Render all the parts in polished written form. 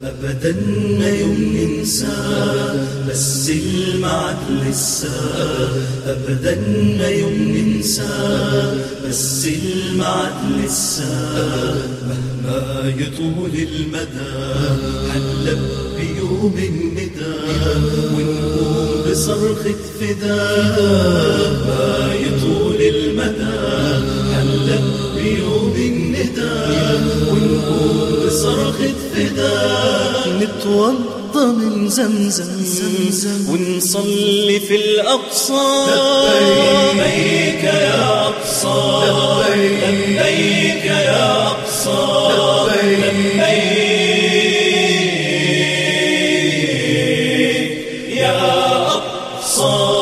أبدا ما يوم ننسى بس المعد لسه. أبدا ما يوم ننسى بس المعد لسه. مهما يطول المدى حنلب بيوم الندى ونقوم بصرخة فداء. ما يطول المدى حنلب بيوم الندى ونقوم بصرخة فداء. نتوضى من زمزم ونصلي في الأقصى. لبيك يا أقصى لبيك يا أقصى لبيك يا أقصى.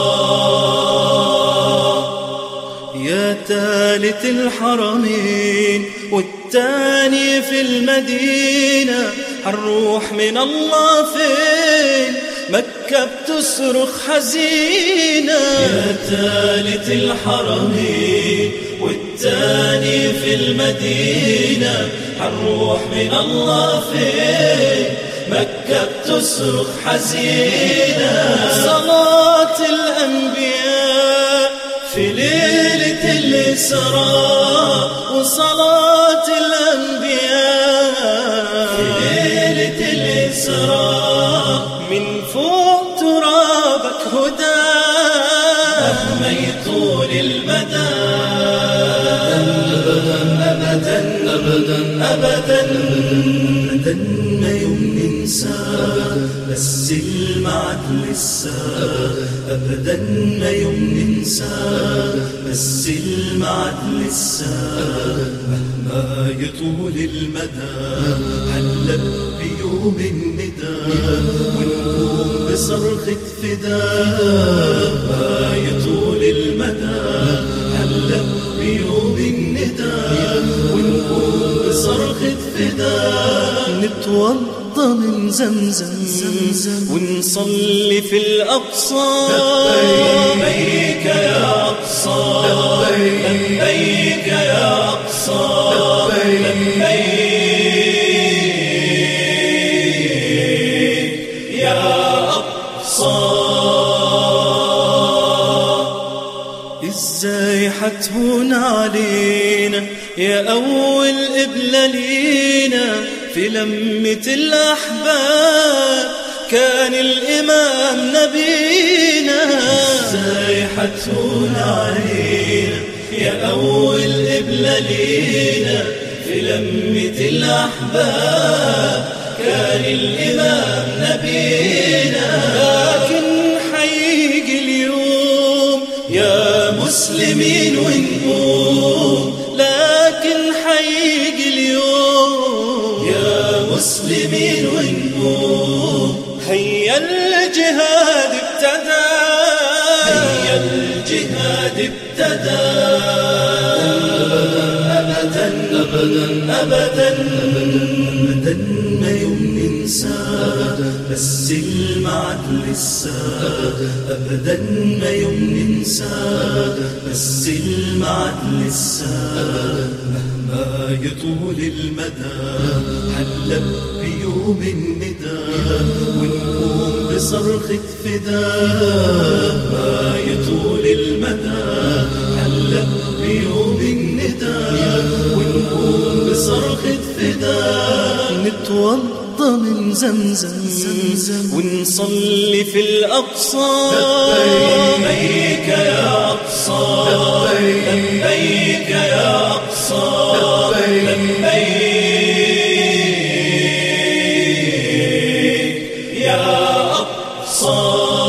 يا ثالث الحرمين والتاني في المدينة، حنروح من الله فين؟ مكة بتصرخ حزينة. يا ثالث الحرمين والتاني في المدينة، حنروح من الله فين؟ مكة بتصرخ حزينة. صلاة الأنبياء في ليلة الإسراء، وصلاة الأنبياء في ليلة الإسراء من فوق ترابك هدى. مهما يطول المدى أبدا أبدا أبدا أبدا ما يوم ننسى بس المعد لسه. أبدا ما يوم ننسى بس المعد لسه. مهما يطول المدى حنلب بيوم الندى ونقوم بصرخة فداء. ما يطول المدى حنلب بيوم الندى ونقوم بصرخة فداء. نتوضى من زمزم ونصلي في الأقصى. لبيك يا أقصى لبيك يا أقصى لبيك يا أقصى. ازاي حتهون علينا يا أول قبلة لينا؟ في لمة الأحباب كان الإمام نبينا. ازاي حتهون علينا يا أول قبلة لينا؟ في لمة الأحباب كان الإمام نبينا. لكن حيجي اليوم يا مسلمين ونقوم. لكن حيجي اليوم يا مسلمين ونقوم. هيا الجهاد ابتدى. هيا الجهاد ابتدى. أبدا أبدا أبدا أبدا ما يوم ننسى بس المعد لسه. أبدا ما يوم ننسى بس المعد لسه. مهما يطول المدى حنلب بيوم الندى ونقوم بصرخة فداء. ما يطول المدى حنلب بيوم الندى ونقوم بصرخة فداء. نتوضى من زمزم ونصلي في الأقصى. لبيك يا أقصى لبيك يا أقصى لبيك يا أقصى.